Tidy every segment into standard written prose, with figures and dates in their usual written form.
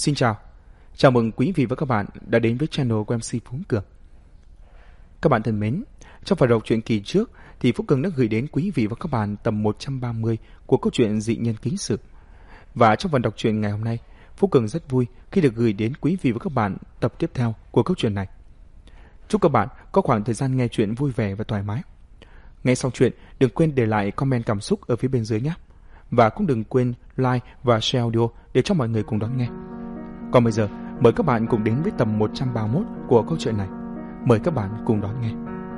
Xin chào. Chào mừng quý vị và các bạn đã đến với channel của MC Phú Cường. Các bạn thân mến, trong phần đọc truyện kỳ trước thì Phú Cường đã gửi đến quý vị và các bạn tập 130 của câu chuyện Dị Nhân Ký Sự. Và trong phần đọc truyện ngày hôm nay, Phú Cường rất vui khi được gửi đến quý vị và các bạn tập tiếp theo của câu chuyện này. Chúc các bạn có khoảng thời gian nghe chuyện vui vẻ và thoải mái. Nghe xong chuyện, đừng quên để lại comment cảm xúc ở phía bên dưới nhé. Và cũng đừng quên like và share audio để cho mọi người cùng đón nghe. Còn bây giờ, mời các bạn cùng đến với tập 131 của câu chuyện này. Mời các bạn cùng đón nghe.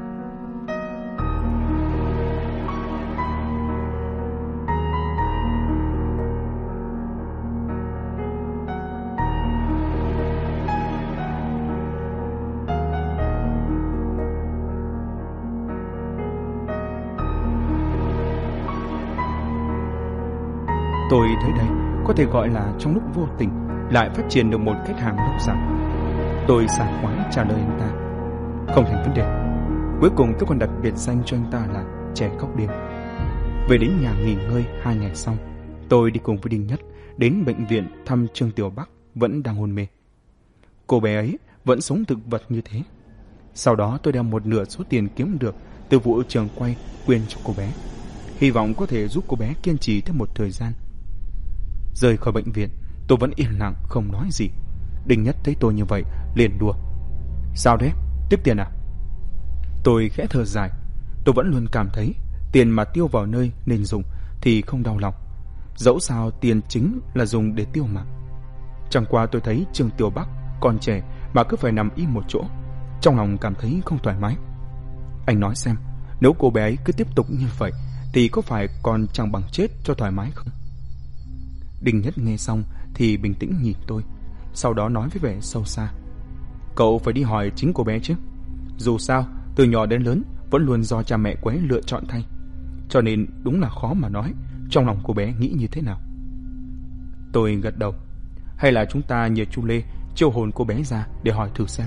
Tôi thấy đây có thể gọi là trong lúc vô tình lại phát triển được một khách hàng lâu dài. Tôi sảng khoái trả lời anh ta: không thành vấn đề. Cuối cùng tôi còn đặt biệt danh cho anh ta là trẻ cóc đêm. Về đến nhà nghỉ ngơi 2 ngày sau, tôi đi cùng với Đinh Nhất đến bệnh viện thăm Trương Tiểu Bắc vẫn đang hôn mê. Cô bé ấy vẫn sống thực vật như thế. Sau đó tôi đem một nửa số tiền kiếm được từ vụ trường quay quyên cho cô bé, hy vọng có thể giúp cô bé kiên trì thêm một thời gian. Rời khỏi bệnh viện, tôi vẫn yên lặng không nói gì. Đinh Nhất thấy tôi như vậy liền đùa: sao đấy, tiếc tiền à? Tôi khẽ thở dài. Tôi vẫn luôn cảm thấy tiền mà tiêu vào nơi nên dùng thì không đau lòng. Dẫu sao tiền chính là dùng để tiêu mà. Chẳng qua tôi thấy Trương Tiểu Bắc còn trẻ mà cứ phải nằm im một chỗ, trong lòng cảm thấy không thoải mái. Anh nói xem, nếu cô bé ấy cứ tiếp tục như vậy thì có phải còn chẳng bằng chết cho thoải mái không? Đinh Nhất nghe xong thì bình tĩnh nhìn tôi, sau đó nói với vẻ sâu xa: cậu phải đi hỏi chính cô bé chứ. Dù sao từ nhỏ đến lớn vẫn luôn do cha mẹ cô ấy lựa chọn thay, cho nên đúng là khó mà nói trong lòng cô bé nghĩ như thế nào. Tôi gật đầu: hay là chúng ta nhờ chú Lê chiêu hồn cô bé ra để hỏi thử xem.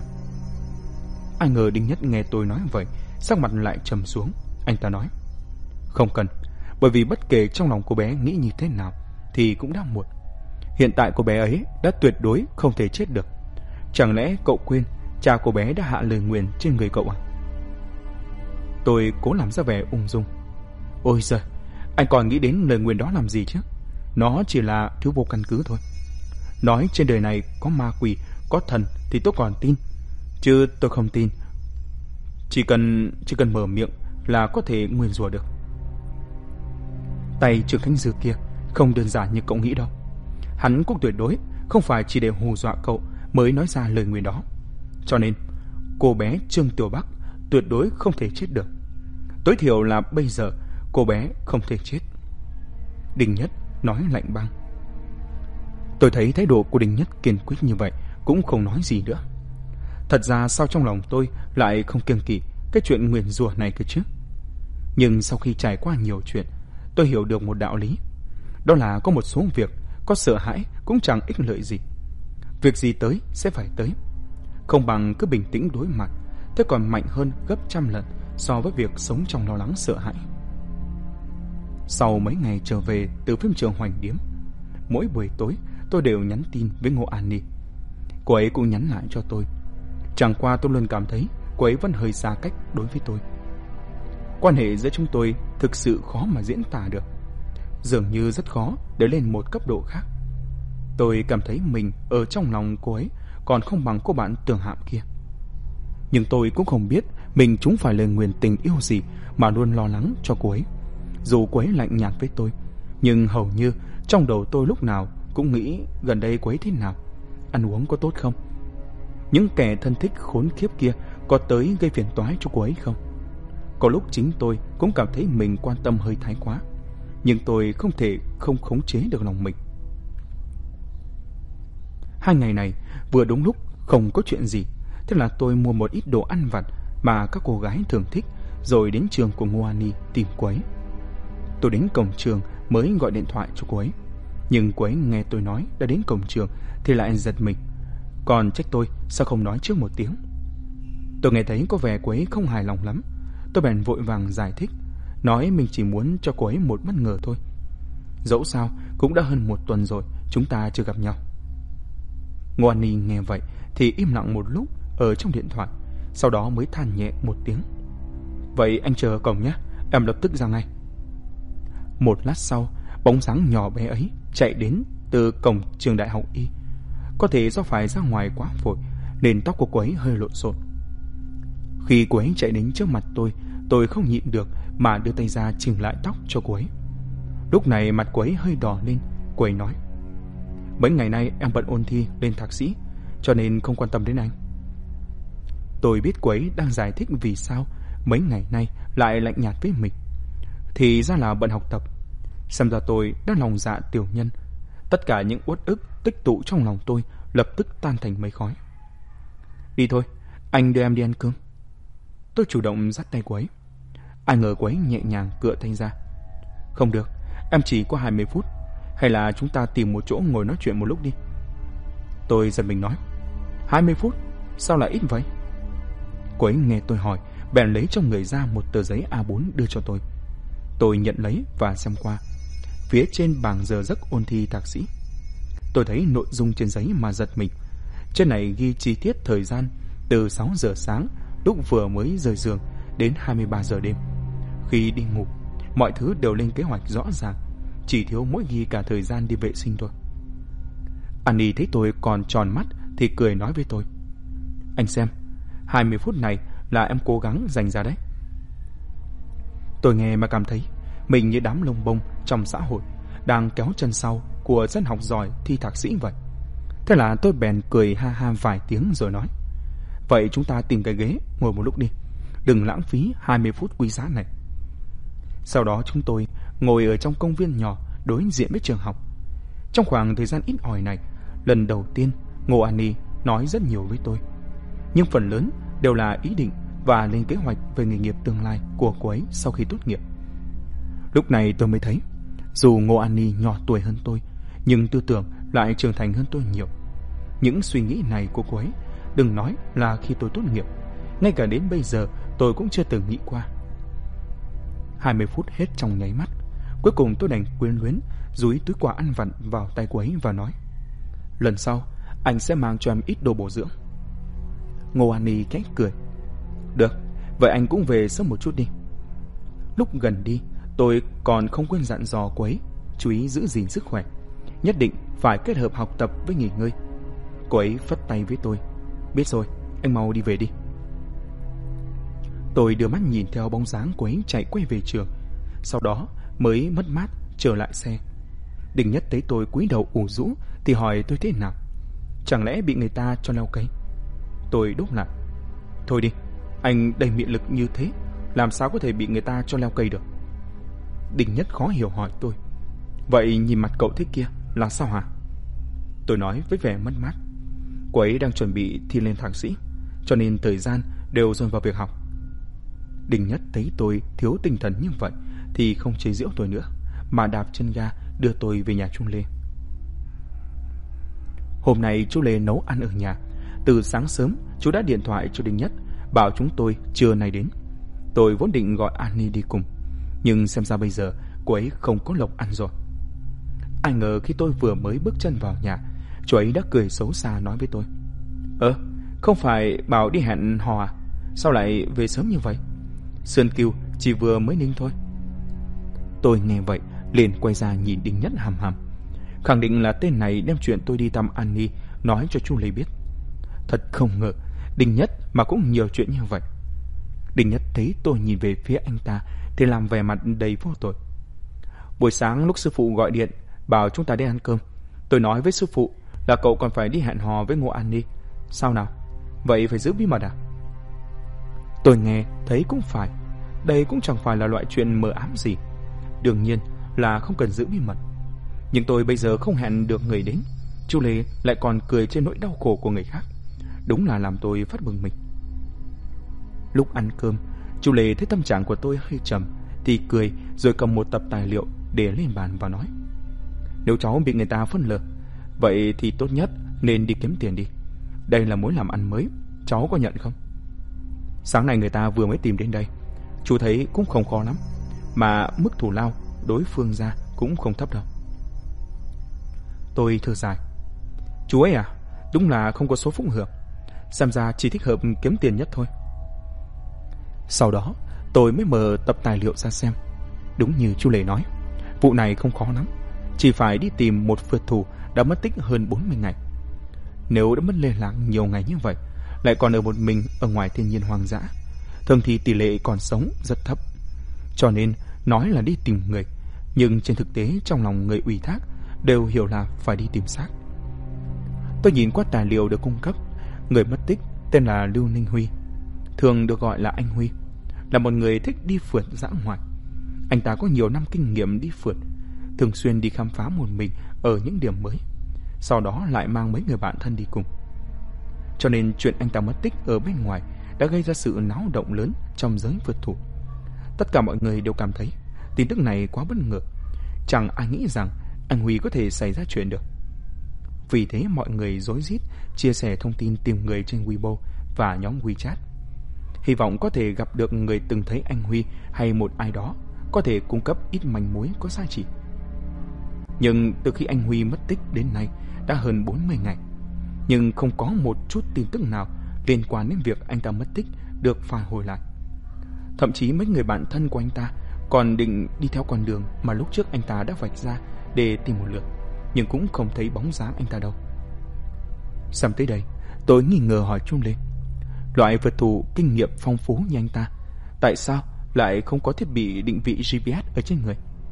Ai ngờ Đinh Nhất nghe tôi nói vậy, sắc mặt lại trầm xuống. Anh ta nói: không cần, bởi vì bất kể trong lòng cô bé nghĩ như thế nào thì cũng đã muộn. Hiện tại cô bé ấy đã tuyệt đối không thể chết được. Chẳng lẽ cậu quên cha cô bé đã hạ lời nguyền trên người cậu à? Tôi cố làm ra vẻ ung dung: ôi giời, anh còn nghĩ đến lời nguyền đó làm gì chứ? Nó chỉ là thứ vô căn cứ thôi. Nói trên đời này có ma quỷ, có thần thì tôi còn tin, chứ tôi không tin chỉ cần mở miệng là có thể nguyền rủa được. Tay Trương Khánh Dư kia không đơn giản như cậu nghĩ đâu. Hắn cũng tuyệt đối không phải chỉ để hù dọa cậu mới nói ra lời nguyền đó. Cho nên cô bé Trương Tiểu Bắc tuyệt đối không thể chết được. Tối thiểu là bây giờ cô bé không thể chết. Đinh Nhất nói lạnh băng. Tôi thấy thái độ của Đinh Nhất kiên quyết như vậy cũng không nói gì nữa. Thật ra sao trong lòng tôi lại không kiêng kỵ cái chuyện nguyền rủa này cơ chứ. Nhưng sau khi trải qua nhiều chuyện, tôi hiểu được một đạo lý. Đó là có một số việc có sợ hãi cũng chẳng ích lợi gì. Việc gì tới sẽ phải tới, không bằng cứ bình tĩnh đối mặt, thế còn mạnh hơn gấp trăm lần so với việc sống trong lo lắng sợ hãi. Sau mấy ngày trở về từ phim trường Hoành Điếm, mỗi buổi tối tôi đều nhắn tin với Ngô An Ni. Cô ấy cũng nhắn lại cho tôi. Chẳng qua tôi luôn cảm thấy cô ấy vẫn hơi xa cách đối với tôi. Quan hệ giữa chúng tôi thực sự khó mà diễn tả được, dường như rất khó để lên một cấp độ khác. Tôi cảm thấy mình ở trong lòng cô ấy còn không bằng cô bạn Tường Hạm kia. Nhưng tôi cũng không biết mình trúng phải lời nguyền tình yêu gì mà luôn lo lắng cho cô ấy. Dù cô ấy lạnh nhạt với tôi, nhưng hầu như trong đầu tôi lúc nào cũng nghĩ gần đây cô ấy thế nào, ăn uống có tốt không, những kẻ thân thích khốn khiếp kia có tới gây phiền toái cho cô ấy không. Có lúc chính tôi cũng cảm thấy mình quan tâm hơi thái quá, nhưng tôi không thể không khống chế được lòng mình. 2 ngày này vừa đúng lúc không có chuyện gì, thế là tôi mua một ít đồ ăn vặt mà các cô gái thường thích, rồi đến trường của Ngô An Ni tìm cô ấy. Tôi đến cổng trường mới gọi điện thoại cho cô ấy, nhưng cô ấy nghe tôi nói đã đến cổng trường thì lại giật mình, còn trách tôi sao không nói trước một tiếng. Tôi nghe thấy có vẻ cô ấy không hài lòng lắm. Tôi bèn vội vàng giải thích, nói mình chỉ muốn cho cô ấy một bất ngờ thôi. Dẫu sao cũng đã hơn 1 tuần rồi chúng ta chưa gặp nhau. Ngô An Ni nghe vậy thì im lặng một lúc ở trong điện thoại, sau đó mới than nhẹ một tiếng. Vậy anh chờ ở cổng nhé, em lập tức ra ngay. Một lát sau, bóng dáng nhỏ bé ấy chạy đến từ cổng trường đại học Y. Có thể do phải ra ngoài quá vội nên tóc của cô ấy hơi lộn xộn. Khi cô ấy chạy đến trước mặt tôi không nhịn được mà đưa tay ra chỉnh lại tóc cho cô ấy. Lúc này mặt cô ấy hơi đỏ lên. Cô ấy nói: Mấy ngày nay em bận ôn thi lên thạc sĩ, cho nên không quan tâm đến anh. Tôi biết cô ấy đang giải thích vì sao mấy ngày nay lại lạnh nhạt với mình. Thì ra là bận học tập. Xem ra tôi đã lòng dạ tiểu nhân. Tất cả những uất ức tích tụ trong lòng tôi lập tức tan thành mây khói. Đi thôi, anh đưa em đi ăn cơm. Tôi chủ động dắt tay cô ấy. Ai ngờ cô ấy nhẹ nhàng cựa tay ra. Không được, em chỉ có 20 phút. Hay là chúng ta tìm một chỗ ngồi nói chuyện một lúc đi. Tôi giật mình nói: 20 phút? Sao lại ít vậy? Cô ấy nghe tôi hỏi, bèn lấy trong người ra một tờ giấy A4 đưa cho tôi. Tôi nhận lấy và xem qua. Phía trên bảng giờ giấc ôn thi thạc sĩ. Tôi thấy nội dung trên giấy mà giật mình. Trên này ghi chi tiết thời gian từ 6 giờ sáng lúc vừa mới rời giường đến 23 giờ đêm. Khi đi ngủ, mọi thứ đều lên kế hoạch rõ ràng, chỉ thiếu mỗi ghi cả thời gian đi vệ sinh thôi. Annie thấy tôi còn tròn mắt thì cười nói với tôi: Anh xem, 20 phút này là em cố gắng dành ra đấy. Tôi nghe mà cảm thấy mình như đám lông bông trong xã hội đang kéo chân sau của dân học giỏi thi thạc sĩ vậy. Thế là tôi bèn cười ha ha vài tiếng rồi nói: Vậy chúng ta tìm cái ghế ngồi một lúc đi, đừng lãng phí 20 phút quý giá này. Sau đó chúng tôi ngồi ở trong công viên nhỏ đối diện với trường học. Trong khoảng thời gian ít ỏi này, lần đầu tiên Ngô An Ni nói rất nhiều với tôi, nhưng phần lớn đều là ý định và lên kế hoạch về nghề nghiệp tương lai của cô ấy sau khi tốt nghiệp. Lúc này tôi mới thấy, dù Ngô An Ni nhỏ tuổi hơn tôi, nhưng tư tưởng lại trưởng thành hơn tôi nhiều. Những suy nghĩ này của cô ấy, đừng nói là khi tôi tốt nghiệp, ngay cả đến bây giờ tôi cũng chưa từng nghĩ qua. 20 phút hết trong nháy mắt. Cuối cùng tôi đành quyến luyến dúi túi quà ăn vặt vào tay cô ấy và nói: Lần sau anh sẽ mang cho em ít đồ bổ dưỡng. Ngô An Ni khẽ cười: Được, vậy anh cũng về sớm một chút đi. Lúc gần đi, tôi còn không quên dặn dò cô ấy chú ý giữ gìn sức khỏe, nhất định phải kết hợp học tập với nghỉ ngơi. Cô ấy phất tay với tôi: Biết rồi, anh mau đi về đi. Tôi đưa mắt nhìn theo bóng dáng cô ấy chạy quay về trường, sau đó mới mất mát trở lại xe. Đình Nhất thấy tôi cúi đầu ủ rũ thì hỏi tôi thế nào. Chẳng lẽ bị người ta cho leo cây? Tôi đáp lại: Thôi đi, anh đầy miệng lực như thế, làm sao có thể bị người ta cho leo cây được? Đình Nhất khó hiểu hỏi tôi: Vậy nhìn mặt cậu thế kia là sao hả? Tôi nói với vẻ mất mát: Cô ấy đang chuẩn bị thi lên thạc sĩ, cho nên thời gian đều dồn vào việc học. Đình Nhất thấy tôi thiếu tinh thần như vậy thì không chế giễu tôi nữa, mà đạp chân ga đưa tôi về nhà chú Lê. Hôm nay chú Lê nấu ăn ở nhà. Từ sáng sớm chú đã điện thoại cho Đình Nhất bảo chúng tôi trưa nay đến. Tôi vốn định gọi Annie đi cùng, nhưng xem ra bây giờ cô ấy không có lộc ăn rồi. Ai ngờ khi tôi vừa mới bước chân vào nhà, chú ấy đã cười xấu xa nói với tôi: Không phải bảo đi hẹn hò à? Sao lại về sớm như vậy? Sơn Kiều chỉ vừa mới ninh thôi. Tôi nghe vậy liền quay ra nhìn Đình Nhất hằm hằm, khẳng định là tên này đem chuyện tôi đi thăm Annie nói cho chú Lê biết. Thật không ngờ Đình Nhất mà cũng nhiều chuyện như vậy. Đình Nhất thấy tôi nhìn về phía anh ta thì làm vẻ mặt đầy vô tội. Buổi sáng lúc sư phụ gọi điện bảo chúng ta đi ăn cơm, tôi nói với sư phụ là cậu còn phải đi hẹn hò với Ngô Annie. Sao nào? Vậy phải giữ bí mật à? Tôi nghe thấy cũng phải, đây cũng chẳng phải là loại chuyện mờ ám gì, đương nhiên là không cần giữ bí mật. Nhưng tôi bây giờ không hẹn được người đến, chú Lê lại còn cười trên nỗi đau khổ của người khác, đúng là làm tôi phát bực mình. Lúc ăn cơm, chú Lê thấy tâm trạng của tôi hơi trầm thì cười rồi cầm một tập tài liệu để lên bàn và nói: Nếu cháu bị người ta phớt lờ, vậy thì tốt nhất nên đi kiếm tiền đi. Đây là mối làm ăn mới, cháu có nhận không? Sáng nay người ta vừa mới tìm đến đây, chú thấy cũng không khó lắm, mà mức thù lao đối phương ra cũng không thấp đâu. Tôi thở dài: Chú ấy à, Đúng là không có số phúc hưởng, xem ra chỉ thích hợp kiếm tiền nhất thôi. Sau đó tôi mới mở tập tài liệu ra xem. Đúng như Chu Lệ nói, vụ này không khó lắm, chỉ phải đi tìm một phượt thủ đã mất tích hơn 40 ngày. Nếu đã mất liên lạc nhiều ngày như vậy, lại còn ở một mình ở ngoài thiên nhiên hoang dã, thường thì tỷ lệ còn sống rất thấp. Cho nên nói là đi tìm người, nhưng trên thực tế trong lòng người ủy thác đều hiểu là phải đi tìm xác. Tôi nhìn qua tài liệu được cung cấp. Người mất tích tên là Lưu Ninh Huy, thường được gọi là anh Huy, là một người thích đi phượt dã ngoại. Anh ta có nhiều năm kinh nghiệm đi phượt, thường xuyên đi khám phá một mình ở những điểm mới, sau đó lại mang mấy người bạn thân đi cùng. Cho nên chuyện anh ta mất tích ở bên ngoài đã gây ra sự náo động lớn trong giới phượt thủ. Tất cả mọi người đều cảm thấy tin tức này quá bất ngờ, chẳng ai nghĩ rằng anh Huy có thể xảy ra chuyện được. Vì thế mọi người rối rít chia sẻ thông tin tìm người trên Weibo và nhóm WeChat, hy vọng có thể gặp được người từng thấy anh Huy hay một ai đó có thể cung cấp ít manh mối có giá trị. Nhưng từ khi anh Huy mất tích đến nay đã hơn 40 ngày, nhưng không có một chút tin tức nào liên quan đến việc anh ta mất tích được phản hồi lại. Thậm chí mấy người bạn thân của anh ta còn định đi theo con đường mà lúc trước anh ta đã vạch ra để tìm một lượt, nhưng cũng không thấy bóng dáng anh ta đâu. Xem tới đây, tôi nghi ngờ hỏi Chu Lê, loại phượt thủ kinh nghiệm phong phú như anh ta, tại sao lại không có thiết bị định vị GPS ở trên người?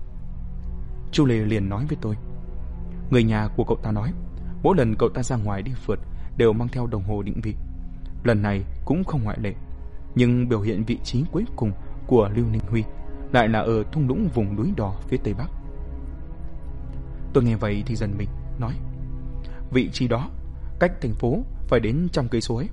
Chu Lê liền nói với tôi, người nhà của cậu ta nói mỗi lần cậu ta ra ngoài đi phượt đều mang theo đồng hồ định vị. Lần này cũng không ngoại lệ, nhưng biểu hiện vị trí cuối cùng của Lưu Ninh Huy lại là ở thung lũng vùng núi đỏ phía tây bắc. Tôi nghe vậy thì giật mình, nói, vị trí đó cách thành phố phải đến 100 cây số ấy.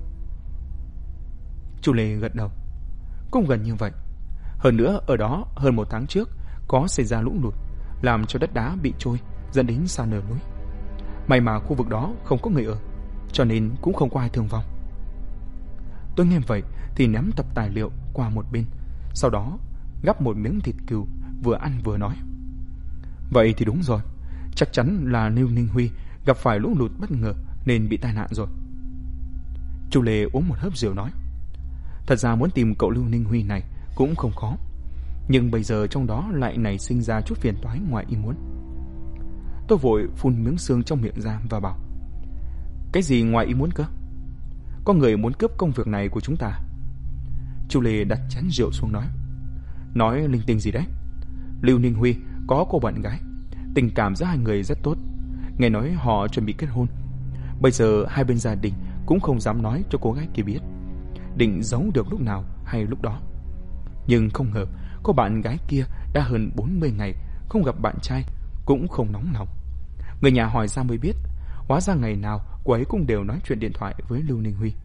Chu Lê gật đầu, cũng gần như vậy. Hơn nữa ở đó hơn 1 tháng trước có xảy ra lũ lụt, làm cho đất đá bị trôi dẫn đến sa nở núi. May mà khu vực đó không có người ở, cho nên cũng không có ai thương vong. Tôi nghe vậy thì ném tập tài liệu qua một bên, sau đó gắp một miếng thịt cừu vừa ăn vừa nói, vậy thì đúng rồi, chắc chắn là Lưu Ninh Huy gặp phải lũ lụt bất ngờ nên bị tai nạn rồi. Chu Lê uống một hớp rượu nói, thật ra muốn tìm cậu Lưu Ninh Huy này cũng không khó, nhưng bây giờ trong đó lại nảy sinh ra chút phiền toái ngoài ý muốn. Tôi vội phun miếng xương trong miệng ra và bảo, cái gì ngoài ý muốn cơ? Có người muốn cướp công việc này của chúng ta. Chu Lê đặt chén rượu xuống nói linh tinh gì đấy. Lưu Ninh Huy có cô bạn gái, tình cảm giữa hai người rất tốt, nghe nói họ chuẩn bị kết hôn. Bây giờ hai bên gia đình cũng không dám nói cho cô gái kia biết, định giấu được lúc nào hay lúc đó. Nhưng không ngờ cô bạn gái kia đã hơn 40 ngày không gặp bạn trai, cũng không nóng lòng. Người nhà hỏi ra mới biết, hóa ra ngày nào cô ấy cũng đều nói chuyện điện thoại với Lưu Ninh Huy.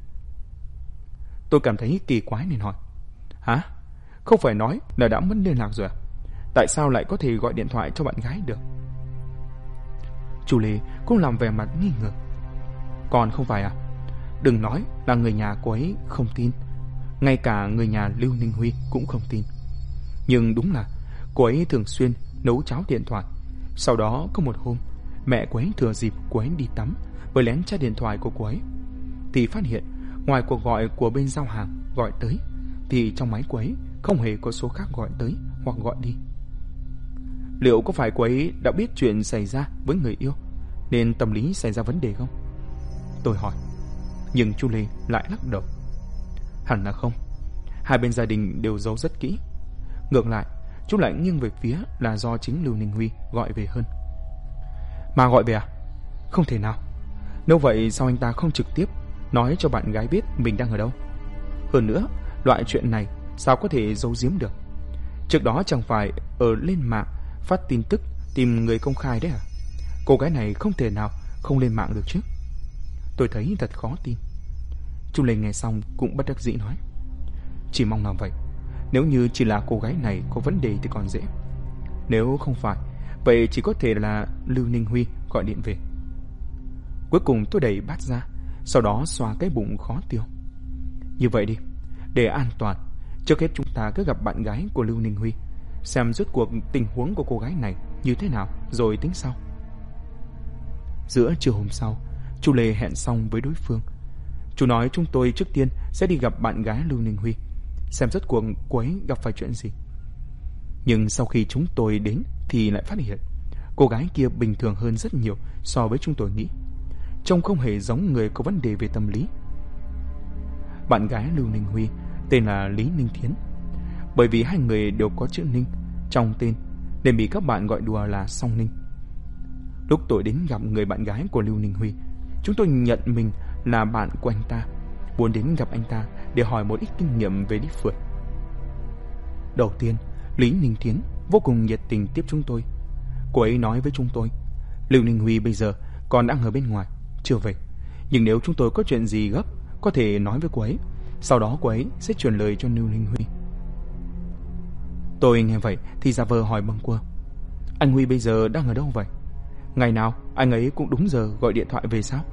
Tôi cảm thấy kỳ quái nên hỏi, hả? Không phải nói là đã mất liên lạc rồi à? Tại sao lại có thể gọi điện thoại cho bạn gái được? Chu Lê cũng làm vẻ mặt nghi ngờ, còn không phải à? Đừng nói là người nhà cô ấy không tin, ngay cả người nhà Lưu Ninh Huy cũng không tin. Nhưng đúng là cô ấy thường xuyên nấu cháo điện thoại. Sau đó có một hôm, mẹ cô ấy thừa dịp cô ấy đi tắm với lén tra điện thoại của cô ấy, thì phát hiện ngoài cuộc gọi của bên giao hàng gọi tới thì trong máy cô ấy không hề có số khác gọi tới hoặc gọi đi. Liệu có phải cô ấy đã biết chuyện xảy ra với người yêu nên tâm lý xảy ra vấn đề không? Tôi hỏi, nhưng Chu Lê lại lắc đầu, hẳn là không. Hai bên gia đình đều giấu rất kỹ. Ngược lại, chú lại nghiêng về phía là do chính Lưu Ninh Huy gọi về hơn. Mà gọi về à? Không thể nào. Nếu vậy sao anh ta không trực tiếp nói cho bạn gái biết mình đang ở đâu? Hơn nữa, loại chuyện này sao có thể giấu giếm được? Trước đó chẳng phải ở lên mạng phát tin tức tìm người công khai đấy à? Cô gái này không thể nào không lên mạng được chứ. Tôi thấy thật khó tin. Chu Lê nghe xong cũng bất đắc dĩ nói, chỉ mong là vậy. Nếu như chỉ là cô gái này có vấn đề thì còn dễ, nếu không phải vậy chỉ có thể là Lưu Ninh Huy gọi điện về. Cuối cùng tôi đẩy bát ra, sau đó xoa cái bụng khó tiêu. Như vậy đi, để an toàn, trước hết chúng ta cứ gặp bạn gái của Lưu Ninh Huy, xem rốt cuộc tình huống của cô gái này như thế nào rồi tính sau. Giữa trưa hôm sau, Chu Lê hẹn xong với đối phương. Chú nói chúng tôi trước tiên sẽ đi gặp bạn gái Lưu Ninh Huy, xem rốt cuộc cô ấy gặp phải chuyện gì. Nhưng sau khi chúng tôi đến thì lại phát hiện cô gái kia bình thường hơn rất nhiều so với chúng tôi nghĩ. Trông không hề giống người có vấn đề về tâm lý. Bạn gái Lưu Ninh Huy tên là Lý Ninh Thiến. Bởi vì hai người đều có chữ Ninh trong tên nên bị các bạn gọi đùa là Song Ninh. Lúc tôi đến gặp người bạn gái của Lưu Ninh Huy, chúng tôi nhận mình là bạn của anh ta, muốn đến gặp anh ta để hỏi một ít kinh nghiệm về đi phượt. Đầu tiên, Lý Ninh Thiến vô cùng nhiệt tình tiếp chúng tôi. Cô ấy nói với chúng tôi, Lưu Ninh Huy bây giờ còn đang ở bên ngoài, chưa về. Nhưng nếu chúng tôi có chuyện gì gấp, có thể nói với cô ấy. Sau đó cô ấy sẽ truyền lời cho Lưu Ninh Huy. Tôi nghe vậy thì giả vờ hỏi bâng quơ, anh Huy bây giờ đang ở đâu vậy? Ngày nào anh ấy cũng đúng giờ gọi điện thoại về sao?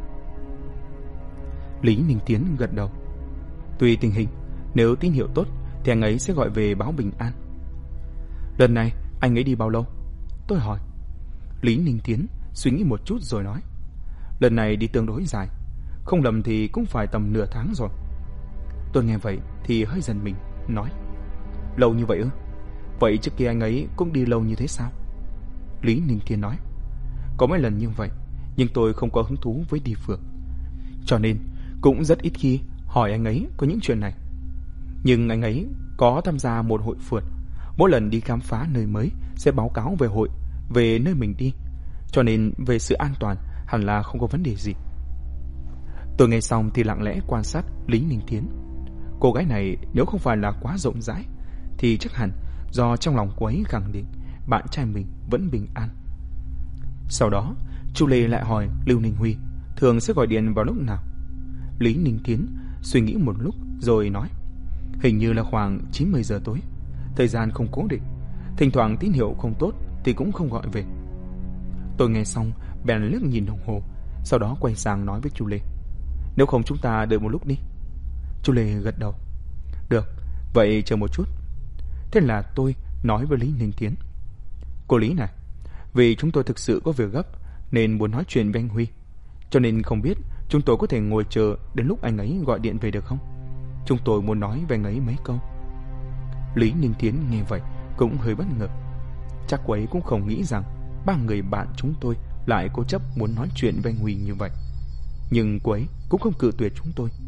Lý Ninh Tiến gật đầu. Tùy tình hình, nếu tín hiệu tốt thì anh ấy sẽ gọi về báo bình an. Lần này anh ấy đi bao lâu? Tôi hỏi. Lý Ninh Tiến suy nghĩ một chút rồi nói, lần này đi tương đối dài, không lầm thì cũng phải tầm nửa tháng rồi. Tôi nghe vậy thì hơi giận mình, nói, lâu như vậy ư? Vậy trước kia anh ấy cũng đi lâu như thế sao? Lý Ninh Tiến nói, có mấy lần như vậy, nhưng tôi không có hứng thú với đi phượt, cho nên cũng rất ít khi hỏi anh ấy có những chuyện này. Nhưng anh ấy có tham gia một hội phượt, mỗi lần đi khám phá nơi mới sẽ báo cáo về hội, về nơi mình đi, cho nên về sự an toàn hẳn là không có vấn đề gì. Tôi nghe xong thì lặng lẽ quan sát Lý Ninh Thiến. Cô gái này nếu không phải là quá rộng rãi thì chắc hẳn do trong lòng cô ấy khẳng định bạn trai mình vẫn bình an. Sau đó Chu Lê lại hỏi Lưu Ninh Huy thường sẽ gọi điện vào lúc nào. Lý Ninh Thiến suy nghĩ một lúc rồi nói, hình như là khoảng 9-10 giờ tối, thời gian không cố định, thỉnh thoảng tín hiệu không tốt thì cũng không gọi về. Tôi nghe xong bèn liếc nhìn đồng hồ, sau đó quay sang nói với Chu Lê, nếu không chúng ta đợi một lúc đi. Chu Lê gật đầu, được, vậy chờ một chút. Thế là tôi nói với Lý Ninh Thiến, cô Lý này, vì chúng tôi thực sự có việc gấp nên muốn nói chuyện với anh Huy, cho nên không biết chúng tôi có thể ngồi chờ đến lúc anh ấy gọi điện về được không? Chúng tôi muốn nói với anh ấy mấy câu. Lý Ninh Thiến nghe vậy cũng hơi bất ngờ. Chắc cô ấy cũng không nghĩ rằng ba người bạn chúng tôi lại cố chấp muốn nói chuyện với anh Huy như vậy. Nhưng cô ấy cũng không cự tuyệt chúng tôi.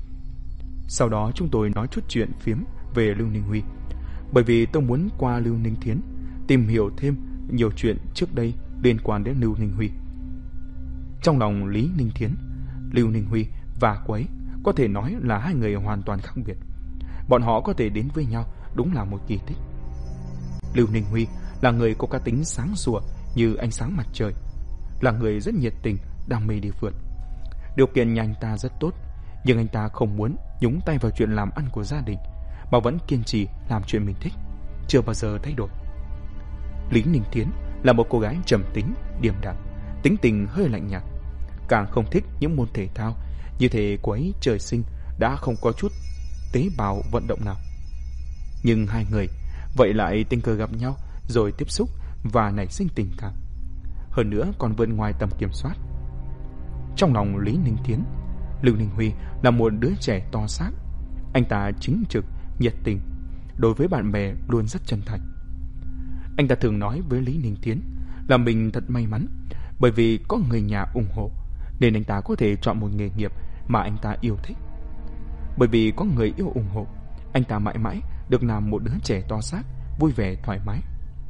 Sau đó chúng tôi nói chút chuyện phiếm về Lưu Ninh Huy, bởi vì tôi muốn qua Lưu Ninh Thiến tìm hiểu thêm nhiều chuyện trước đây liên quan đến Lưu Ninh Huy. Trong lòng Lý Ninh Thiến, Lưu Ninh Huy và cô ấy có thể nói là hai người hoàn toàn khác biệt. Bọn họ có thể đến với nhau đúng là một kỳ tích. Lưu Ninh Huy là người có cá tính sáng sủa như ánh sáng mặt trời, là người rất nhiệt tình, đam mê đi phượt. Điều kiện nhà anh ta rất tốt, nhưng anh ta không muốn nhúng tay vào chuyện làm ăn của gia đình, mà vẫn kiên trì làm chuyện mình thích, chưa bao giờ thay đổi. Lý Ninh Thiến là một cô gái trầm tính, điềm đạm, tính tình hơi lạnh nhạt, càng không thích những môn thể thao, như thể cô ấy trời sinh đã không có chút tế bào vận động nào. Nhưng hai người vậy lại tình cờ gặp nhau rồi tiếp xúc và nảy sinh tình cảm, hơn nữa còn vượt ngoài tầm kiểm soát. Trong lòng Lý Ninh Thiến, Lưu Ninh Huy là một đứa trẻ to xác. Anh ta chính trực, nhiệt tình, đối với bạn bè luôn rất chân thành. Anh ta thường nói với Lý Ninh Thiến là mình thật may mắn, bởi vì có người nhà ủng hộ nên anh ta có thể chọn một nghề nghiệp mà anh ta yêu thích. Bởi vì có người yêu ủng hộ, anh ta mãi mãi được làm một đứa trẻ to xác, vui vẻ thoải mái.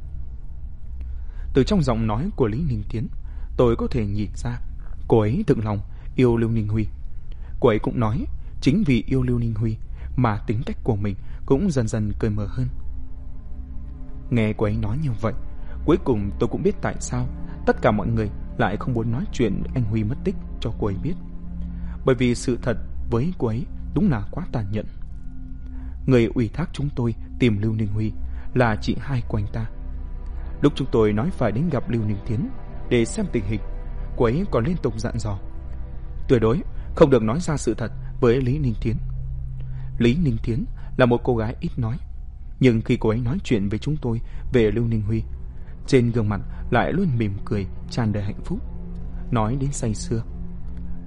Từ trong giọng nói của Lý Ninh Thiến, tôi có thể nhìn ra cô ấy thực lòng yêu Lưu Ninh Huy. Cô ấy cũng nói chính vì yêu Lưu Ninh Huy mà tính cách của mình cũng dần dần cởi mở hơn. Nghe cô ấy nói như vậy, cuối cùng tôi cũng biết tại sao tất cả mọi người lại không muốn nói chuyện anh Huy mất tích cho cô ấy biết. Bởi vì sự thật với cô ấy đúng là quá tàn nhẫn. Người ủy thác chúng tôi tìm Lưu Ninh Huy là chị hai của anh ta. Lúc chúng tôi nói phải đến gặp Lưu Ninh Thiến để xem tình hình, cô ấy còn liên tục dặn dò tuyệt đối không được nói ra sự thật với Lý Ninh Thiến. Lý Ninh Thiến là một cô gái ít nói, nhưng khi cô ấy nói chuyện với chúng tôi về Lưu Ninh Huy, trên gương mặt lại luôn mỉm cười tràn đầy hạnh phúc, nói đến say sưa.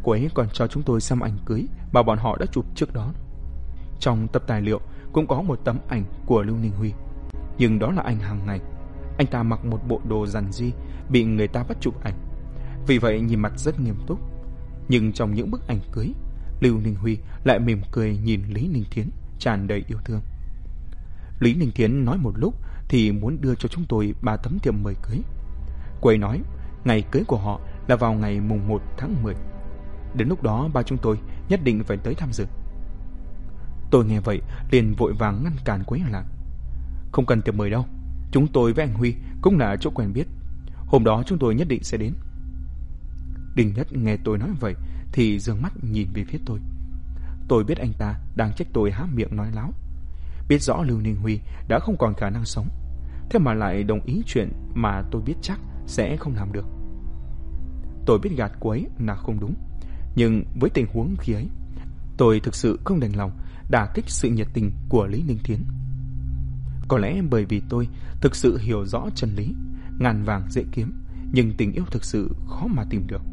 Cô ấy còn cho chúng tôi xem ảnh cưới mà bọn họ đã chụp trước đó. Trong tập tài liệu cũng có một tấm ảnh của Lưu Ninh Huy, nhưng đó là ảnh hàng ngày. Anh ta mặc một bộ đồ rằn ri, bị người ta bắt chụp ảnh, vì vậy nhìn mặt rất nghiêm túc. Nhưng trong những bức ảnh cưới, Lưu Ninh Huy lại mỉm cười nhìn Lý Ninh Thiến, tràn đầy yêu thương. Lý Ninh Thiến nói một lúc thì muốn đưa cho chúng tôi 3 tấm thiệp mời cưới. Cô ấy nói ngày cưới của họ là vào ngày mùng 1 tháng 10. Đến lúc đó ba chúng tôi nhất định phải tới tham dự. Tôi nghe vậy liền vội vàng ngăn cản cô ấy lại. Không cần thiệp mời đâu, chúng tôi với anh Huy cũng là chỗ quen biết, hôm đó chúng tôi nhất định sẽ đến. Đinh Nhất nghe tôi nói vậy thì giương mắt nhìn về phía tôi. Tôi biết anh ta đang trách tôi há miệng nói láo, biết rõ Lưu Ninh Huy đã không còn khả năng sống, thế mà lại đồng ý chuyện mà tôi biết chắc sẽ không làm được. Tôi biết gạt cô ấy là không đúng, nhưng với tình huống khi ấy, tôi thực sự không đành lòng đả kích sự nhiệt tình của Lý Ninh Thiến. Có lẽ bởi vì tôi thực sự hiểu rõ chân lý, ngàn vàng dễ kiếm, nhưng tình yêu thực sự khó mà tìm được.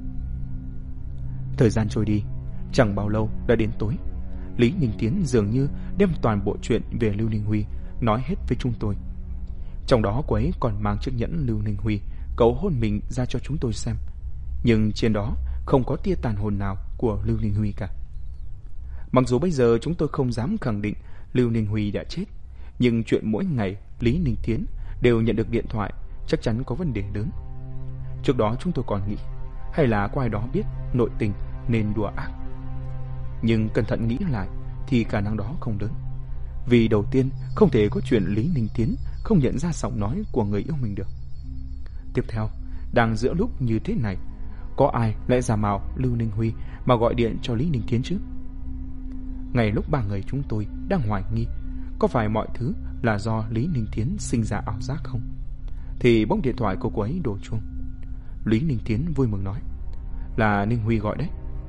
Thời gian trôi đi, chẳng bao lâu đã đến tối. Lý Ninh Thiến dường như đem toàn bộ chuyện về Lưu Ninh Huy nói hết với chúng tôi. Trong đó cô ấy còn mang chiếc nhẫn Lưu Ninh Huy cầu hôn mình ra cho chúng tôi xem, nhưng trên đó không có tia tàn hồn nào của Lưu Ninh Huy cả. Mặc dù bây giờ chúng tôi không dám khẳng định Lưu Ninh Huy đã chết, nhưng chuyện mỗi ngày Lý Ninh Thiến đều nhận được điện thoại chắc chắn có vấn đề lớn. Trước đó chúng tôi còn nghĩ hay là có ai đó biết nội tình nên đùa ác, nhưng cẩn thận nghĩ lại thì khả năng đó không lớn. Vì đầu tiên không thể có chuyện Lý Ninh Thiến không nhận ra giọng nói của người yêu mình được. Tiếp theo, đang giữa lúc như thế này, có ai lại giả mạo Lưu Ninh Huy mà gọi điện cho Lý Ninh Thiến chứ? Ngay lúc ba người chúng tôi đang hoài nghi có phải mọi thứ là do Lý Ninh Thiến sinh ra ảo giác không, thì bỗng điện thoại của cô ấy đổ chuông. Lý Ninh Thiến vui mừng nói là Ninh Huy gọi đấy.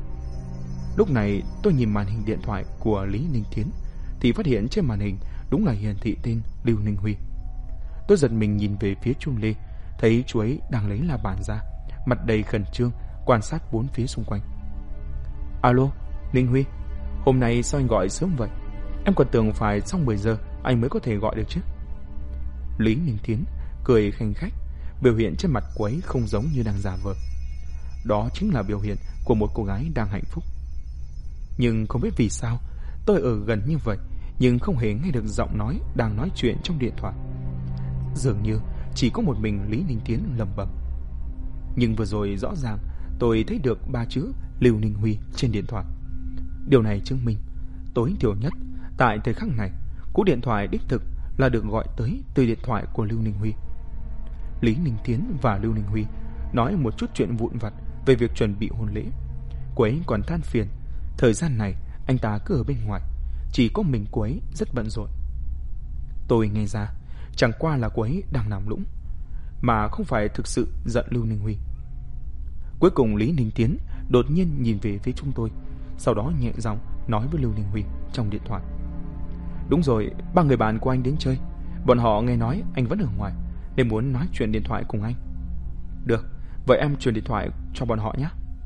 Lúc này tôi nhìn màn hình điện thoại của Lý Ninh Thiến thì phát hiện trên màn hình đúng là hiển thị tên Lưu Ninh Huy. Tôi giật mình nhìn về phía Trung Lê, thấy chú ấy đang lấy la bàn ra, mặt đầy khẩn trương quan sát bốn phía xung quanh. Alo, Ninh Huy, hôm nay sao anh gọi sớm vậy? Em còn tưởng phải xong 10 giờ anh mới có thể gọi được chứ. Lý Ninh Thiến cười khanh khách, biểu hiện trên mặt cô ấy không giống như đang giả vờ. Đó chính là biểu hiện của một cô gái đang hạnh phúc. Nhưng không biết vì sao tôi ở gần như vậy nhưng không hề nghe được giọng nói đang nói chuyện trong điện thoại. Dường như chỉ có một mình Lý Ninh Thiến lẩm bẩm. Nhưng vừa rồi rõ ràng tôi thấy được 3 chữ Lưu Ninh Huy trên điện thoại. Điều này chứng minh tối thiểu nhất tại thời khắc này, cú điện thoại đích thực là được gọi tới từ điện thoại của Lưu Ninh Huy. Lý Ninh Thiến và Lưu Ninh Huy nói một chút chuyện vụn vặt về việc chuẩn bị hôn lễ. Cô ấy còn than phiền thời gian này anh ta cứ ở bên ngoài, chỉ có mình cô ấy rất bận rộn. Tôi nghe ra chẳng qua là cô ấy đang làm lũng, mà không phải thực sự giận Lưu Ninh Huy. Cuối cùng Lý Ninh Thiến đột nhiên nhìn về phía chúng tôi, sau đó nhẹ giọng nói với Lưu Ninh Huy trong điện thoại. Đúng rồi, 3 người bạn của anh đến chơi. Bọn họ nghe nói anh vẫn ở ngoài nên muốn nói chuyện điện thoại cùng anh. Được, vậy em truyền điện thoại cho bọn họ nhé.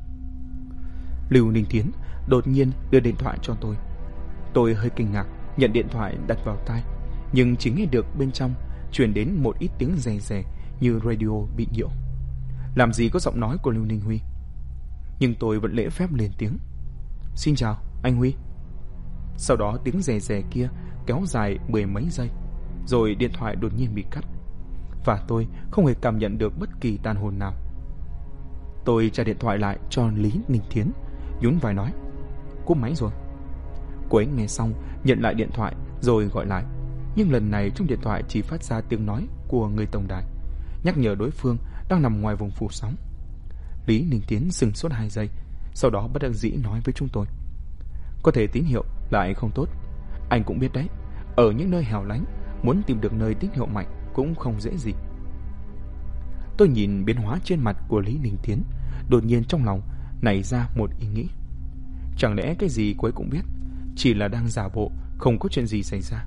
Lưu Ninh Thiến đột nhiên đưa điện thoại cho tôi. Tôi hơi kinh ngạc nhận điện thoại đặt vào tai, nhưng chỉ nghe được bên trong truyền đến một ít tiếng rè rè như radio bị nhiễu. Làm gì có giọng nói của Lưu Ninh Huy. Nhưng tôi vẫn lễ phép lên tiếng. Xin chào, anh Huy. Sau đó tiếng rè rè kia kéo dài 10 mấy giây, rồi điện thoại đột nhiên bị cắt, và tôi không hề cảm nhận được bất kỳ tàn hồn nào. Tôi trả điện thoại lại cho Lý Ninh Thiến, nhún vai nói, cúp máy rồi. Cô ấy nghe xong nhận lại điện thoại rồi gọi lại, nhưng lần này trong điện thoại chỉ phát ra tiếng nói của người tổng đài, nhắc nhở đối phương đang nằm ngoài vùng phủ sóng. Lý Ninh Thiến sững sốt 2 giây, sau đó bất đắc dĩ nói với chúng tôi, có thể tín hiệu lại không tốt. Anh cũng biết đấy, ở những nơi hẻo lánh muốn tìm được nơi tín hiệu mạnh cũng không dễ gì. Tôi nhìn biến hóa trên mặt của Lý Ninh Thiến, đột nhiên trong lòng nảy ra một ý nghĩ. Chẳng lẽ cái gì cô ấy cũng biết, chỉ là đang giả bộ không có chuyện gì xảy ra.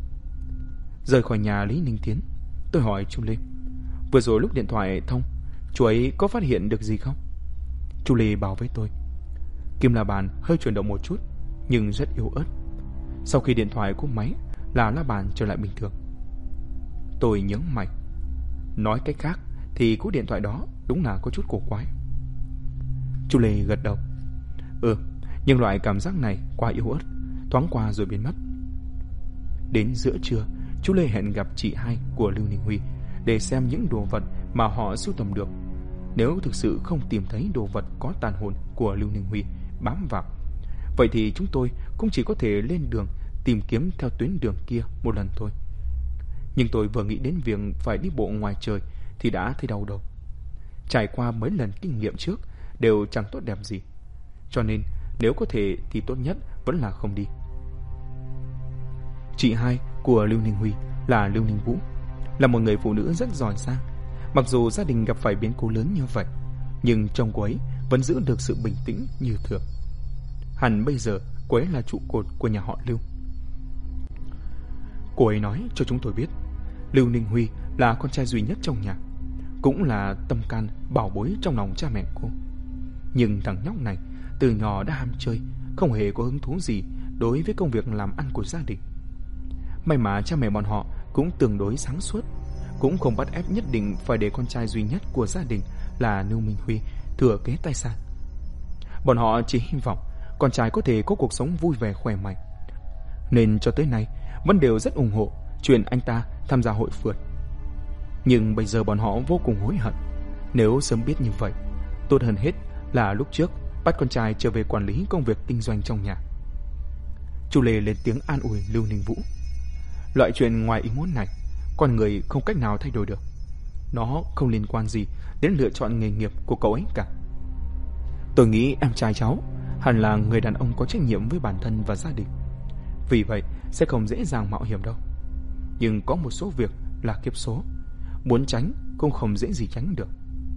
Rời khỏi nhà Lý Ninh Thiến, tôi hỏi Chu Lê, vừa rồi lúc điện thoại thông, chú ấy có phát hiện được gì không? Chu Lê bảo với tôi, Kim la bàn hơi chuyển động một chút, nhưng rất yếu ớt. Sau khi điện thoại cúp máy là la bàn trở lại bình thường. Tôi nhướng mày. Nói cách khác thì cú điện thoại đó đúng là có chút cổ quái. Chu Lê gật đầu. Nhưng loại cảm giác này quá yếu ớt, thoáng qua rồi biến mất. Đến giữa trưa, chú Lê hẹn gặp chị hai của Lưu Ninh Huy để xem những đồ vật mà họ sưu tầm được. Nếu thực sự không tìm thấy đồ vật có tàn hồn của Lưu Ninh Huy bám vào, vậy thì chúng tôi cũng chỉ có thể lên đường tìm kiếm theo tuyến đường kia một lần thôi. Nhưng tôi vừa nghĩ đến việc phải đi bộ ngoài trời thì đã thấy đau đầu. Trải qua mấy lần kinh nghiệm trước đều chẳng tốt đẹp gì, cho nên nếu có thể thì tốt nhất vẫn là không đi. Chị hai của Lưu Ninh Huy là Lưu Ninh Vũ, là một người phụ nữ rất giỏi giang. Mặc dù gia đình gặp phải biến cố lớn như vậy, nhưng trong cô ấy vẫn giữ được sự bình tĩnh như thường. Hẳn bây giờ cô ấy là trụ cột của nhà họ Lưu. Cô ấy nói cho chúng tôi biết Lưu Ninh Huy là con trai duy nhất trong nhà, cũng là tâm can bảo bối trong lòng cha mẹ cô. Nhưng thằng nhóc này từ nhỏ đã ham chơi, không hề có hứng thú gì đối với công việc làm ăn của gia đình. May mà cha mẹ bọn họ cũng tương đối sáng suốt, cũng không bắt ép nhất định phải để con trai duy nhất của gia đình là Lưu Minh Huy thừa kế tài sản. Bọn họ chỉ hy vọng con trai có thể có cuộc sống vui vẻ khỏe mạnh, nên cho tới nay vẫn đều rất ủng hộ chuyện anh ta tham gia hội phượt. Nhưng bây giờ bọn họ vô cùng hối hận. Nếu sớm biết như vậy, tốt hơn hết là lúc trước bắt con trai trở về quản lý công việc kinh doanh trong nhà. Chu Lê lên tiếng an ủi Lưu Ninh Vũ. Loại chuyện ngoài ý muốn này, con người không cách nào thay đổi được. Nó không liên quan gì đến lựa chọn nghề nghiệp của cậu ấy cả. Tôi nghĩ em trai cháu hẳn là người đàn ông có trách nhiệm với bản thân và gia đình, vì vậy sẽ không dễ dàng mạo hiểm đâu. Nhưng có một số việc là kiếp số, muốn tránh cũng không dễ gì tránh được.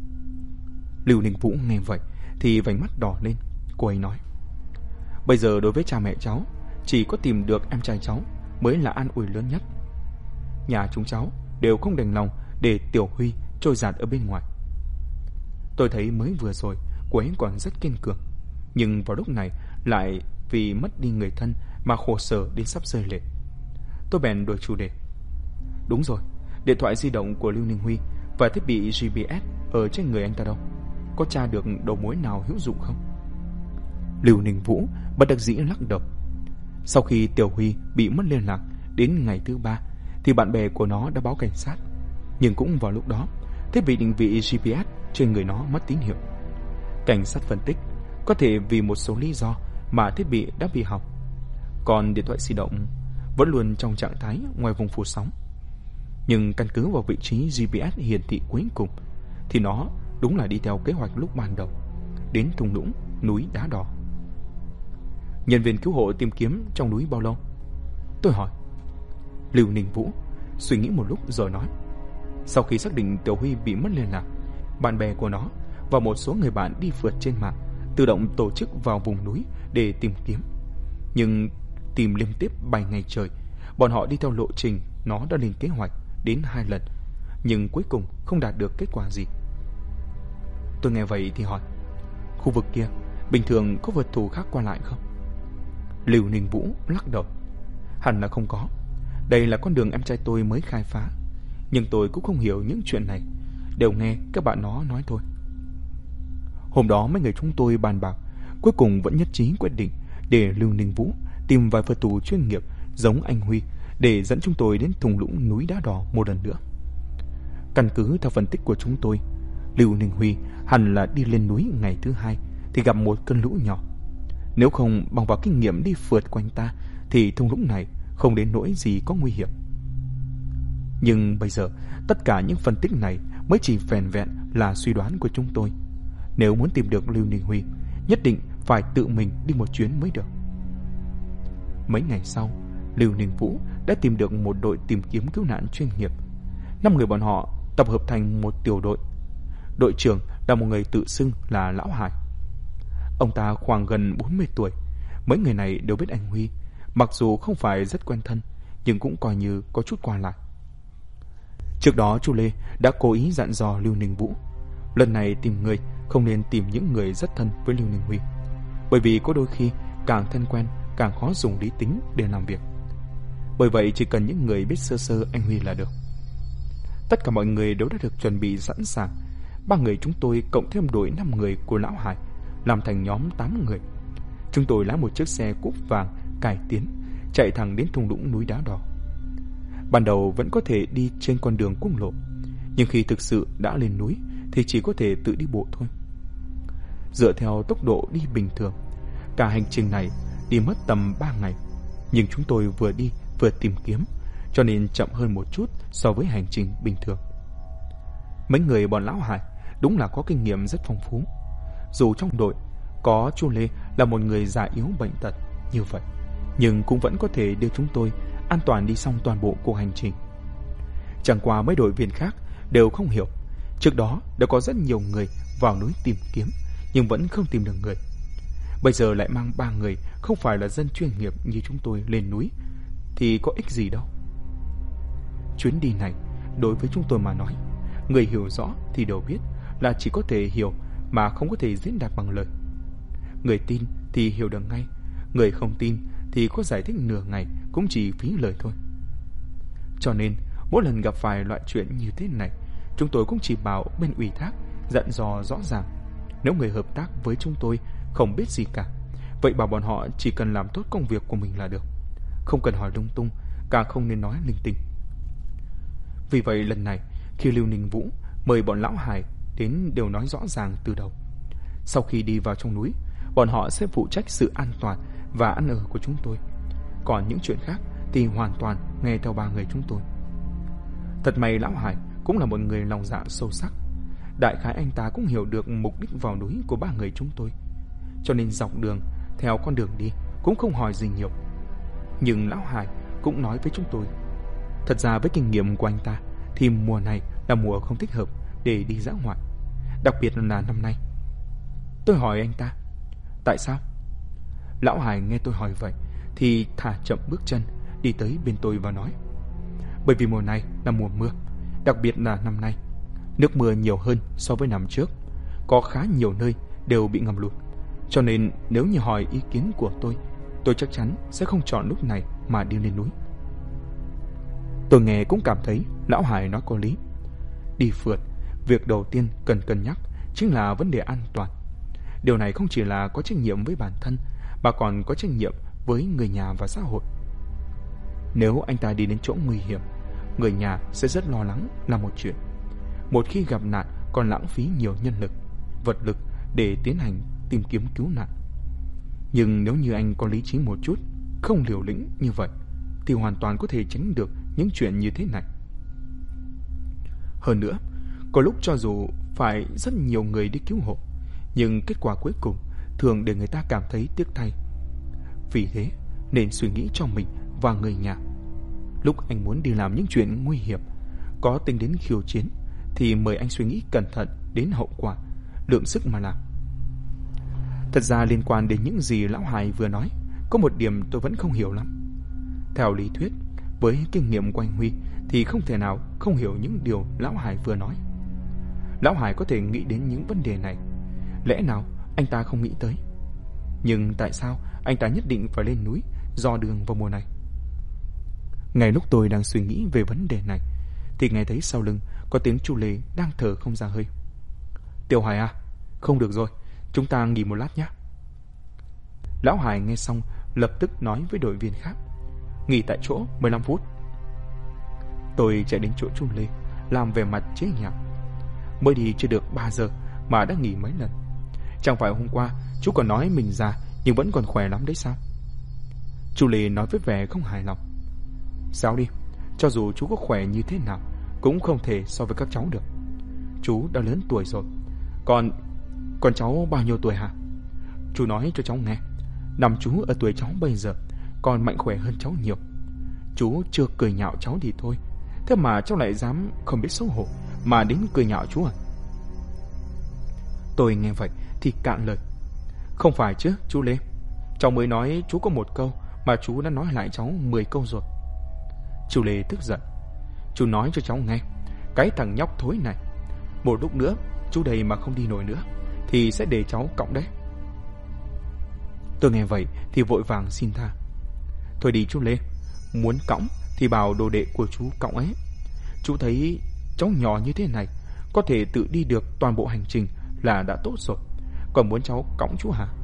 Lưu Ninh Vũ nghe vậy thì vành mắt đỏ lên. Cô ấy nói, bây giờ đối với cha mẹ cháu, chỉ có tìm được em trai cháu mới là an ủi lớn nhất. Nhà chúng cháu đều không đành lòng để Tiểu Huy trôi dạt ở bên ngoài. Tôi thấy mới vừa rồi cô ấy còn rất kiên cường, nhưng vào lúc này lại vì mất đi người thân mà khổ sở đến sắp rơi lệ. Tôi bèn đổi chủ đề. Đúng rồi, điện thoại di động của Lưu Ninh Huy và thiết bị GPS ở trên người anh ta đâu? Có tra được đầu mối nào hữu dụng không? Lưu Ninh Vũ bất đắc dĩ lắc đầu. Sau khi Tiểu Huy bị mất liên lạc đến ngày thứ 3 thì bạn bè của nó đã báo cảnh sát. Nhưng cũng vào lúc đó, thiết bị định vị GPS trên người nó mất tín hiệu. Cảnh sát phân tích có thể vì một số lý do mà thiết bị đã bị hỏng. Còn điện thoại di động vẫn luôn trong trạng thái ngoài vùng phủ sóng. Nhưng căn cứ vào vị trí GPS hiển thị cuối cùng thì nó đúng là đi theo kế hoạch lúc ban đầu, đến thung lũng núi Đá Đỏ. Nhân viên cứu hộ tìm kiếm trong núi bao lâu? Tôi hỏi. Lưu Ninh Vũ suy nghĩ một lúc rồi nói, sau khi xác định Tiểu Huy bị mất liên lạc, bạn bè của nó và một số người bạn đi phượt trên mạng tự động tổ chức vào vùng núi để tìm kiếm. Nhưng tìm liên tiếp 7 ngày trời, bọn họ đi theo lộ trình nó đã lên kế hoạch đến 2 lần, nhưng cuối cùng không đạt được kết quả gì. Tôi nghe vậy thì hỏi, khu vực kia bình thường có vật thù khác qua lại không? Lưu Ninh Vũ lắc đầu. Hẳn là không có. Đây là con đường em trai tôi mới khai phá, nhưng tôi cũng không hiểu những chuyện này, đều nghe các bạn nó nói thôi. Hôm đó mấy người chúng tôi bàn bạc, cuối cùng vẫn nhất trí quyết định để Lưu Ninh Vũ tìm vài phật thủ chuyên nghiệp giống anh Huy để dẫn chúng tôi đến thung lũng núi Đá Đỏ một lần nữa. Căn cứ theo phân tích của chúng tôi, Lưu Ninh Huy hẳn là đi lên núi ngày thứ 2 thì gặp một cơn lũ nhỏ. Nếu không bằng vào kinh nghiệm đi phượt của anh ta thì thung lũng này không đến nỗi gì có nguy hiểm. Nhưng bây giờ tất cả những phân tích này mới chỉ vẻn vẹn là suy đoán của chúng tôi. Nếu muốn tìm được Lưu Ninh Huy, nhất định phải tự mình đi một chuyến mới được. Mấy ngày sau, Lưu Ninh Vũ đã tìm được một đội tìm kiếm cứu nạn chuyên nghiệp. 5 người bọn họ tập hợp thành một tiểu đội. Đội trưởng là một người tự xưng là Lão Hải. Ông ta khoảng gần 40 tuổi. Mấy người này đều biết anh Huy, mặc dù không phải rất quen thân, nhưng cũng coi như có chút qua lại. Trước đó chú Lê đã cố ý dặn dò Lưu Ninh Vũ, lần này tìm người không nên tìm những người rất thân với Lưu Ninh Huy. Bởi vì có đôi khi càng thân quen càng khó dùng lý tính để làm việc. Bởi vậy chỉ cần những người biết sơ sơ anh Huy là được. Tất cả mọi người đều đã được chuẩn bị sẵn sàng. 3 người chúng tôi cộng thêm đội 5 người của Lão Hải làm thành nhóm 8 người. Chúng tôi lái một chiếc xe cúp vàng cải tiến chạy thẳng đến thung lũng núi Đá Đỏ. Ban đầu vẫn có thể đi trên con đường quốc lộ, nhưng khi thực sự đã lên núi thì chỉ có thể tự đi bộ thôi. Dựa theo tốc độ đi bình thường, cả hành trình này đi mất tầm 3 ngày, nhưng chúng tôi vừa đi vừa tìm kiếm, cho nên chậm hơn một chút so với hành trình bình thường. Mấy người bọn Lão Hải đúng là có kinh nghiệm rất phong phú. Dù trong đội có chú Lê là một người già yếu bệnh tật như vậy, nhưng cũng vẫn có thể đưa chúng tôi an toàn đi xong toàn bộ cuộc hành trình. Chẳng qua mấy đội viên khác đều không hiểu, trước đó đã có rất nhiều người vào núi tìm kiếm nhưng vẫn không tìm được người. Bây giờ lại mang 3 người không phải là dân chuyên nghiệp như chúng tôi lên núi thì có ích gì đâu. Chuyến đi này đối với chúng tôi mà nói, người hiểu rõ thì đều biết là chỉ có thể hiểu mà không có thể diễn đạt bằng lời. Người tin thì hiểu được ngay, người không tin thì có giải thích nửa ngày cũng chỉ phí lời thôi. Cho nên mỗi lần gặp phải loại chuyện như thế này, chúng tôi cũng chỉ bảo bên ủy thác dặn dò rõ ràng. Nếu người hợp tác với chúng tôi không biết gì cả, vậy bảo bọn họ chỉ cần làm tốt công việc của mình là được, không cần hỏi lung tung, càng không nên nói linh tinh. Vì vậy lần này khi Lưu Ninh Vũ mời bọn Lão Hải đến đều nói rõ ràng từ đầu. Sau khi đi vào trong núi, bọn họ sẽ phụ trách sự an toàn và ăn ở của chúng tôi, còn những chuyện khác thì hoàn toàn nghe theo 3 người chúng tôi. Thật may Lão Hải cũng là một người lòng dạ sâu sắc. Đại khái anh ta cũng hiểu được mục đích vào núi của 3 người chúng tôi, cho nên dọc đường theo con đường đi cũng không hỏi gì nhiều. Nhưng Lão Hải cũng nói với chúng tôi, thật ra với kinh nghiệm của anh ta thì mùa này là mùa không thích hợp để đi dã ngoại, đặc biệt là năm nay. Tôi hỏi anh ta, tại sao? Lão Hải nghe tôi hỏi vậy thì thả chậm bước chân đi tới bên tôi và nói, bởi vì mùa này là mùa mưa, đặc biệt là năm nay nước mưa nhiều hơn so với năm trước, có khá nhiều nơi đều bị ngập lụt. Cho nên nếu như hỏi ý kiến của tôi chắc chắn sẽ không chọn lúc này mà đi lên núi. Tôi nghe cũng cảm thấy Lão Hải nói có lý. Đi phượt, việc đầu tiên cần cân nhắc chính là vấn đề an toàn. Điều này không chỉ là có trách nhiệm với bản thân, mà còn có trách nhiệm với người nhà và xã hội. Nếu anh ta đi đến chỗ nguy hiểm, người nhà sẽ rất lo lắng là một chuyện. Một khi gặp nạn còn lãng phí nhiều nhân lực, vật lực để tiến hành tìm kiếm cứu nạn. Nhưng nếu như anh có lý trí một chút, không liều lĩnh như vậy, thì hoàn toàn có thể tránh được những chuyện như thế này. Hơn nữa, có lúc cho dù phải rất nhiều người đi cứu hộ, nhưng kết quả cuối cùng thường để người ta cảm thấy tiếc thay. Vì thế nên suy nghĩ cho mình và người nhà. Lúc anh muốn đi làm những chuyện nguy hiểm, có tính đến khiêu chiến, thì mời anh suy nghĩ cẩn thận đến hậu quả, lượng sức mà làm. Thật ra liên quan đến những gì Lão Hải vừa nói, có một điểm tôi vẫn không hiểu lắm. Theo lý thuyết, với kinh nghiệm của anh Huy thì không thể nào không hiểu những điều Lão Hải vừa nói. Lão Hải có thể nghĩ đến những vấn đề này, lẽ nào anh ta không nghĩ tới? Nhưng tại sao anh ta nhất định phải lên núi dò đường vào mùa này? Ngay lúc tôi đang suy nghĩ về vấn đề này thì nghe thấy sau lưng có tiếng chú Lê đang thở không ra hơi. Tiểu Hải à, không được rồi, chúng ta nghỉ một lát nhé. Lão Hải nghe xong lập tức nói với đội viên khác, nghỉ tại chỗ 15 phút. Tôi chạy đến chỗ chú Lê, làm về mặt chế nhạo. Mới đi chưa được 3 giờ mà đã nghỉ mấy lần. Chẳng phải hôm qua chú còn nói mình già nhưng vẫn còn khỏe lắm đấy sao? Chú Lê nói với vẻ không hài lòng. Sao đi, cho dù chú có khỏe như thế nào cũng không thể so với các cháu được. Chú đã lớn tuổi rồi. Còn cháu bao nhiêu tuổi hả? Chú nói cho cháu nghe, năm chú ở tuổi cháu bây giờ còn mạnh khỏe hơn cháu nhiều. Chú chưa cười nhạo cháu thì thôi, thế mà cháu lại dám không biết xấu hổ mà đến cười nhạo chú à? Tôi nghe vậy thì cạn lời. Không phải chứ chú Lê, cháu mới nói chú có một câu mà chú đã nói lại cháu 10 câu rồi. Chú Lê tức giận. Chú nói cho cháu nghe, cái thằng nhóc thối này, một lúc nữa chú đây mà không đi nổi nữa thì sẽ để cháu cõng đấy. Tôi nghe vậy thì vội vàng xin tha. Thôi đi chú Lê, muốn cõng thì bảo đồ đệ của chú cõng ấy. Chú thấy cháu nhỏ như thế này có thể tự đi được toàn bộ hành trình là đã tốt rồi, còn muốn cháu cõng chú hả?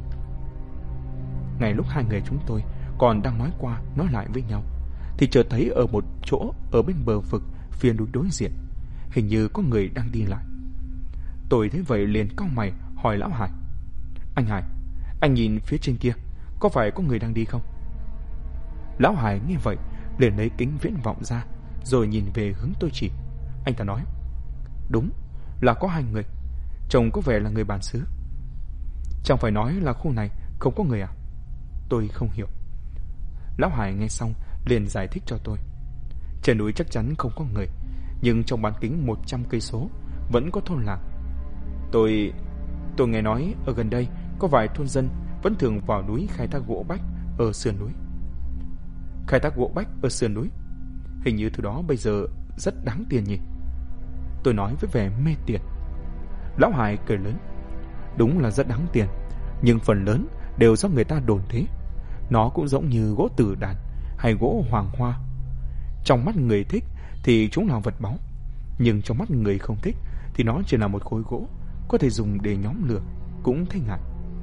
Ngay lúc hai người chúng tôi còn đang nói qua nói lại với nhau thì chợt thấy ở một chỗ ở bên bờ vực phía núi đối diện hình như có người đang đi lại. Tôi thấy vậy liền cau mày hỏi lão Hải: Anh Hải, anh nhìn phía trên kia, có phải có người đang đi không? Lão Hải nghe vậy liền lấy kính viễn vọng ra rồi nhìn về hướng tôi chỉ. Anh ta nói: Đúng là có hai người, trông có vẻ là người bản xứ. Chẳng phải nói là khu này không có người à? Tôi không hiểu. Lão Hải nghe xong liền giải thích cho tôi. Trên núi chắc chắn không có người, nhưng trong bán kính 100 cây số vẫn có thôn làng. Tôi nghe nói ở gần đây có vài thôn dân vẫn thường vào núi khai thác gỗ bách ở sườn núi. Khai thác gỗ bách ở sườn núi? Hình như thứ đó bây giờ rất đáng tiền nhỉ? Tôi nói với vẻ mê tiền. Lão Hải cười lớn. Đúng là rất đáng tiền, nhưng phần lớn đều do người ta đồn thế. Nó cũng giống như gỗ tử đàn hay gỗ hoàng hoa. Trong mắt người thích thì chúng là vật báu, nhưng trong mắt người không thích thì nó chỉ là một khối gỗ có thể dùng để nhóm lửa, cũng thấy ngại.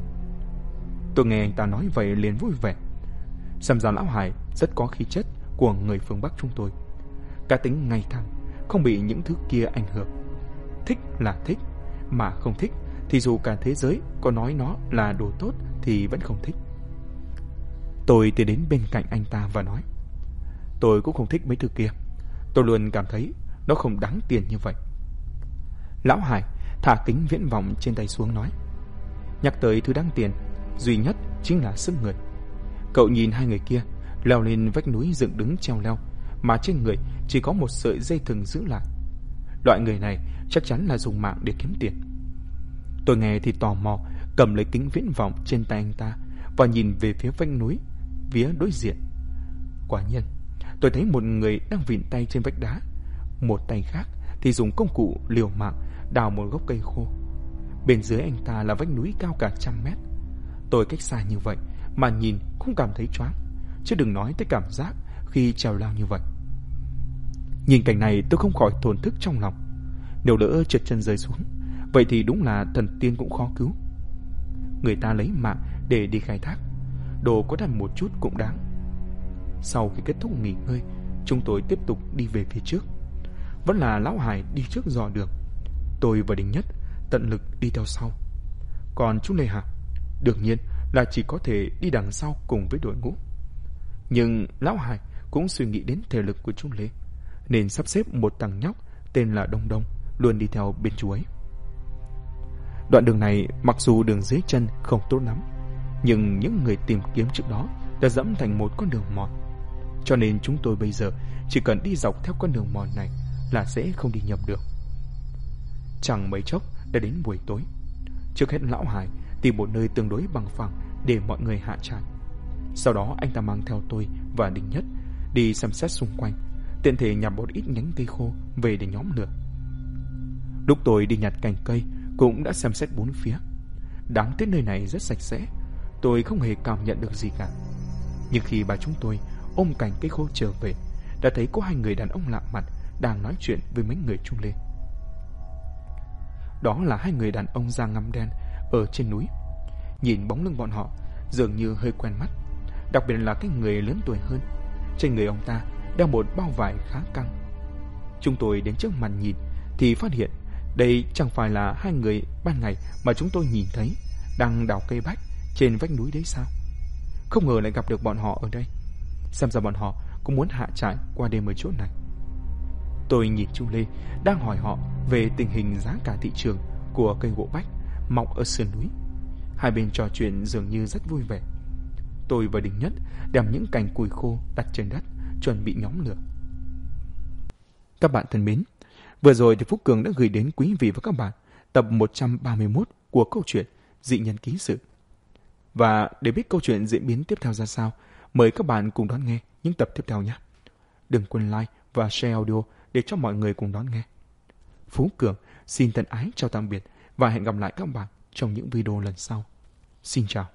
Tôi nghe anh ta nói vậy liền vui vẻ. Xem ra lão Hải rất có khí chất của người phương Bắc chúng tôi. Cá tính ngay thẳng, không bị những thứ kia ảnh hưởng. Thích là thích, mà không thích thì dù cả thế giới có nói nó là đồ tốt thì vẫn không thích. Tôi tiến đến bên cạnh anh ta và nói: Tôi cũng không thích mấy thứ kia. Tôi luôn cảm thấy nó không đáng tiền như vậy. Lão Hải thả kính viễn vọng trên tay xuống nói: Nhắc tới thứ đáng tiền duy nhất chính là sức người. Cậu nhìn hai người kia leo lên vách núi dựng đứng treo leo, mà trên người chỉ có một sợi dây thừng giữ lại. Loại người này chắc chắn là dùng mạng để kiếm tiền. Tôi nghe thì tò mò cầm lấy kính viễn vọng trên tay anh ta và nhìn về phía vách núi phía đối diện. Quả nhiên, tôi thấy một người đang vịn tay trên vách đá, một tay khác thì dùng công cụ liều mạng đào một gốc cây khô. Bên dưới anh ta là vách núi cao cả 100 mét. Tôi cách xa như vậy mà nhìn cũng cảm thấy choáng, chứ đừng nói tới cảm giác khi trèo leo như vậy. Nhìn cảnh này tôi không khỏi thổn thức trong lòng. Nếu lỡ trượt chân rơi xuống, vậy thì đúng là thần tiên cũng khó cứu. Người ta lấy mạng để đi khai thác, đồ có đắt một chút cũng đáng. Sau khi kết thúc nghỉ ngơi, chúng tôi tiếp tục đi về phía trước. Vẫn là lão Hải đi trước dò đường, tôi và Đình Nhất tận lực đi theo sau. Còn chú Lê Hà đương nhiên là chỉ có thể đi đằng sau cùng với đội ngũ. Nhưng lão Hải cũng suy nghĩ đến thể lực của chú Lê, nên sắp xếp một thằng nhóc tên là Đông Đông luôn đi theo bên chú ấy. Đoạn đường này mặc dù đường dưới chân không tốt lắm, nhưng những người tìm kiếm trước đó đã dẫm thành một con đường mòn, cho nên chúng tôi bây giờ chỉ cần đi dọc theo con đường mòn này là sẽ không đi nhầm được. Chẳng mấy chốc đã đến buổi tối. Trước hết lão Hải tìm một nơi tương đối bằng phẳng để mọi người hạ trại. Sau đó anh ta mang theo tôi và Đình Nhất đi xem xét xung quanh, tiện thể nhặt một ít nhánh cây khô về để nhóm lửa. Lúc tôi đi nhặt cành cây cũng đã xem xét bốn phía. Đáng tiếc nơi này rất sạch sẽ, tôi không hề cảm nhận được gì cả. Nhưng khi bà chúng tôi ôm cành cây khô trở về, đã thấy có hai người đàn ông lạ mặt đang nói chuyện với mấy người Trung Lê. Đó là hai người đàn ông da ngăm đen ở trên núi. Nhìn bóng lưng bọn họ dường như hơi quen mắt, đặc biệt là cái người lớn tuổi hơn. Trên người ông ta đeo một bao vải khá căng. Chúng tôi đến trước mặt nhìn thì phát hiện đây chẳng phải là hai người ban ngày mà chúng tôi nhìn thấy đang đào cây bách trên vách núi đấy sao? Không ngờ lại gặp được bọn họ ở đây. Xem ra bọn họ cũng muốn hạ trại qua đêm ở chỗ này. Tôi nhìn chú Lê đang hỏi họ về tình hình giá cả thị trường của cây gỗ bách mọc ở sườn núi. Hai bên trò chuyện dường như rất vui vẻ. Tôi và Đình Nhất đem những cành củi khô đặt trên đất, chuẩn bị nhóm lửa. Các bạn thân mến, vừa rồi thì Phúc Cường đã gửi đến quý vị và các bạn tập 131 của câu chuyện Dị Nhân Ký Sự. Và để biết câu chuyện diễn biến tiếp theo ra sao, mời các bạn cùng đón nghe những tập tiếp theo nhé. Đừng quên like và share audio để cho mọi người cùng đón nghe. Phú Cường xin thân ái chào tạm biệt và hẹn gặp lại các bạn trong những video lần sau. Xin chào.